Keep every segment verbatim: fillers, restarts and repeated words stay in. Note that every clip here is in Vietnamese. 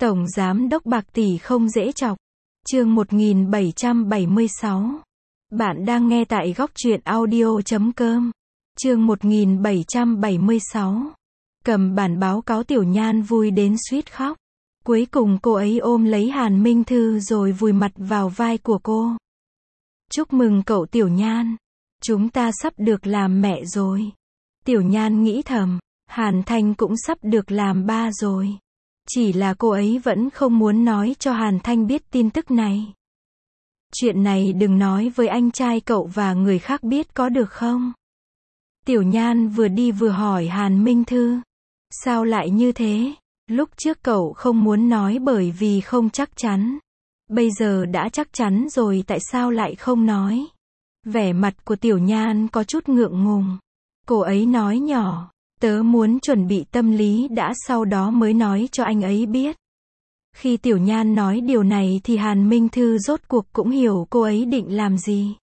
Tổng giám đốc bạc tỷ không dễ chọc. Chương một nghìn bảy trăm bảy mươi sáu. Bạn đang nghe tại góc truyện audio chấm com. Chương một nghìn bảy trăm bảy mươi sáu. Cầm bản báo cáo Tiểu Nhan vui đến suýt khóc. Cuối cùng cô ấy ôm lấy Hàn Minh Thư rồi vùi mặt vào vai của cô. Chúc mừng cậu Tiểu Nhan. Chúng ta sắp được làm mẹ rồi. Tiểu Nhan nghĩ thầm, Hàn Thanh cũng sắp được làm ba rồi. Chỉ là cô ấy vẫn không muốn nói cho Hàn Thanh biết tin tức này. Chuyện này đừng nói với anh trai cậu và người khác biết có được không? Tiểu Nhan vừa đi vừa hỏi Hàn Minh Thư. Sao lại như thế? Lúc trước cậu không muốn nói bởi vì không chắc chắn. Bây giờ đã chắc chắn rồi tại sao lại không nói? Vẻ mặt của Tiểu Nhan có chút ngượng ngùng. Cô ấy nói nhỏ, tớ muốn chuẩn bị tâm lý đã sau đó mới nói cho anh ấy biết. Khi Tiểu Nhan nói điều này thì Hàn Minh Thư rốt cuộc cũng hiểu cô ấy định làm gì.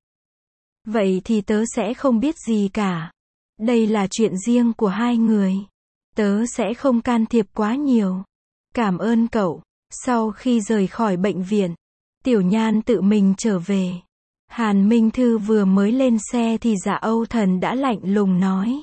Vậy thì tớ sẽ không biết gì cả. Đây là chuyện riêng của hai người. Tớ sẽ không can thiệp quá nhiều. Cảm ơn cậu. Sau khi rời khỏi bệnh viện, Tiểu Nhan tự mình trở về. Hàn Minh Thư vừa mới lên xe thì Dạ Âu Thần đã lạnh lùng nói.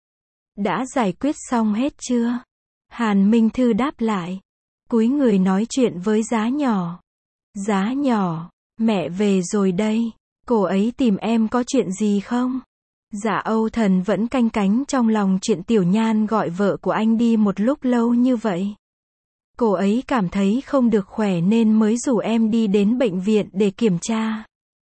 Đã giải quyết xong hết chưa? Hàn Minh Thư đáp lại. Cúi người nói chuyện với Giá Nhỏ. Giá Nhỏ, mẹ về rồi đây. Cô ấy tìm em có chuyện gì không? Dạ Âu Thần vẫn canh cánh trong lòng chuyện Tiểu Nhan gọi vợ của anh đi một lúc lâu như vậy. Cô ấy cảm thấy không được khỏe nên mới rủ em đi đến bệnh viện để kiểm tra.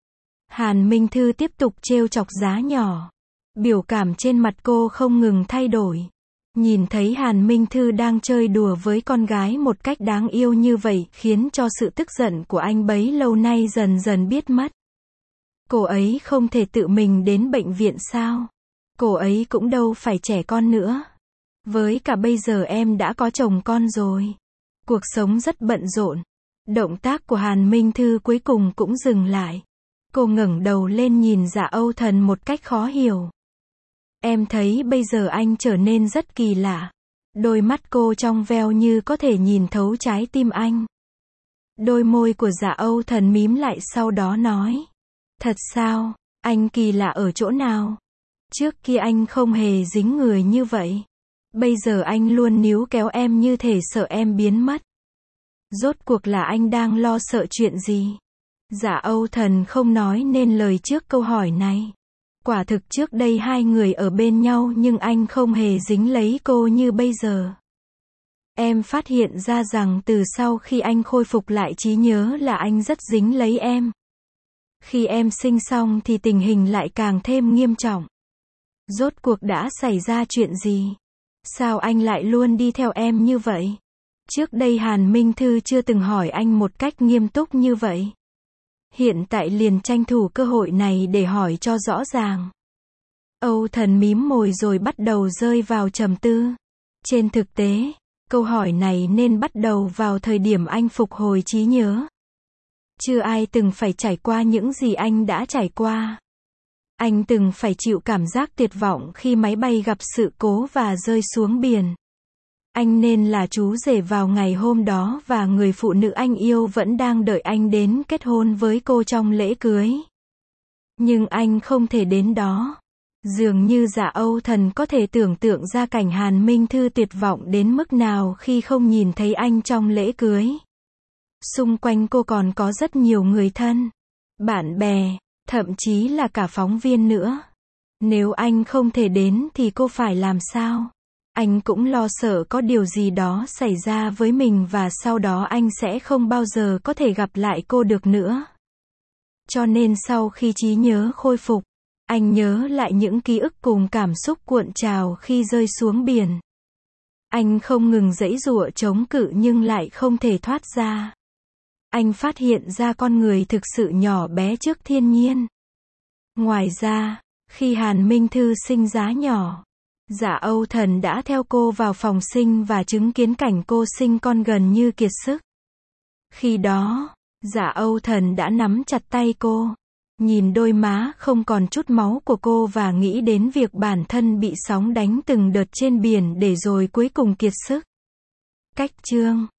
Hàn Minh Thư tiếp tục trêu chọc Giá Nhỏ. Biểu cảm trên mặt cô không ngừng thay đổi. Nhìn thấy Hàn Minh Thư đang chơi đùa với con gái một cách đáng yêu như vậy khiến cho sự tức giận của anh bấy lâu nay dần dần biết mất. Cô ấy không thể tự mình đến bệnh viện sao? Cô ấy cũng đâu phải trẻ con nữa. Với cả bây giờ em đã có chồng con rồi. Cuộc sống rất bận rộn. Động tác của Hàn Minh Thư cuối cùng cũng dừng lại. Cô ngẩng đầu lên nhìn Dạ Âu Thần một cách khó hiểu. Em thấy bây giờ anh trở nên rất kỳ lạ. Đôi mắt cô trong veo như có thể nhìn thấu trái tim anh. Đôi môi của Dạ Âu Thần mím lại sau đó nói. Thật sao? Anh kỳ lạ ở chỗ nào? Trước kia anh không hề dính người như vậy. Bây giờ anh luôn níu kéo em như thể sợ em biến mất. Rốt cuộc là anh đang lo sợ chuyện gì? Dạ Âu Thần không nói nên lời trước câu hỏi này. Quả thực trước đây hai người ở bên nhau nhưng anh không hề dính lấy cô như bây giờ. Em phát hiện ra rằng từ sau khi anh khôi phục lại trí nhớ là anh rất dính lấy em. Khi em sinh xong thì tình hình lại càng thêm nghiêm trọng. Rốt cuộc đã xảy ra chuyện gì? Sao anh lại luôn đi theo em như vậy? Trước đây Hàn Minh Thư chưa từng hỏi anh một cách nghiêm túc như vậy. Hiện tại liền tranh thủ cơ hội này để hỏi cho rõ ràng. Âu Thần mím môi rồi bắt đầu rơi vào trầm tư. Trên thực tế, câu hỏi này nên bắt đầu vào thời điểm anh phục hồi trí nhớ. Chưa ai từng phải trải qua những gì anh đã trải qua. Anh từng phải chịu cảm giác tuyệt vọng khi máy bay gặp sự cố và rơi xuống biển. Anh nên là chú rể vào ngày hôm đó và người phụ nữ anh yêu vẫn đang đợi anh đến kết hôn với cô trong lễ cưới. Nhưng anh không thể đến đó. Dường như Dạ Âu Thần có thể tưởng tượng ra cảnh Hàn Minh Thư tuyệt vọng đến mức nào khi không nhìn thấy anh trong lễ cưới. Xung quanh cô còn có rất nhiều người thân, bạn bè, thậm chí là cả phóng viên nữa. Nếu anh không thể đến thì cô phải làm sao? Anh cũng lo sợ có điều gì đó xảy ra với mình và sau đó anh sẽ không bao giờ có thể gặp lại cô được nữa. Cho nên sau khi trí nhớ khôi phục, anh nhớ lại những ký ức cùng cảm xúc cuộn trào khi rơi xuống biển. Anh không ngừng giãy giụa chống cự nhưng lại không thể thoát ra. Anh phát hiện ra con người thực sự nhỏ bé trước thiên nhiên. Ngoài ra, khi Hàn Minh Thư sinh Giá Nhỏ, Dạ Âu Thần đã theo cô vào phòng sinh và chứng kiến cảnh cô sinh con gần như kiệt sức. Khi đó, Dạ Âu Thần đã nắm chặt tay cô, nhìn đôi má không còn chút máu của cô và nghĩ đến việc bản thân bị sóng đánh từng đợt trên biển để rồi cuối cùng kiệt sức. Cách chương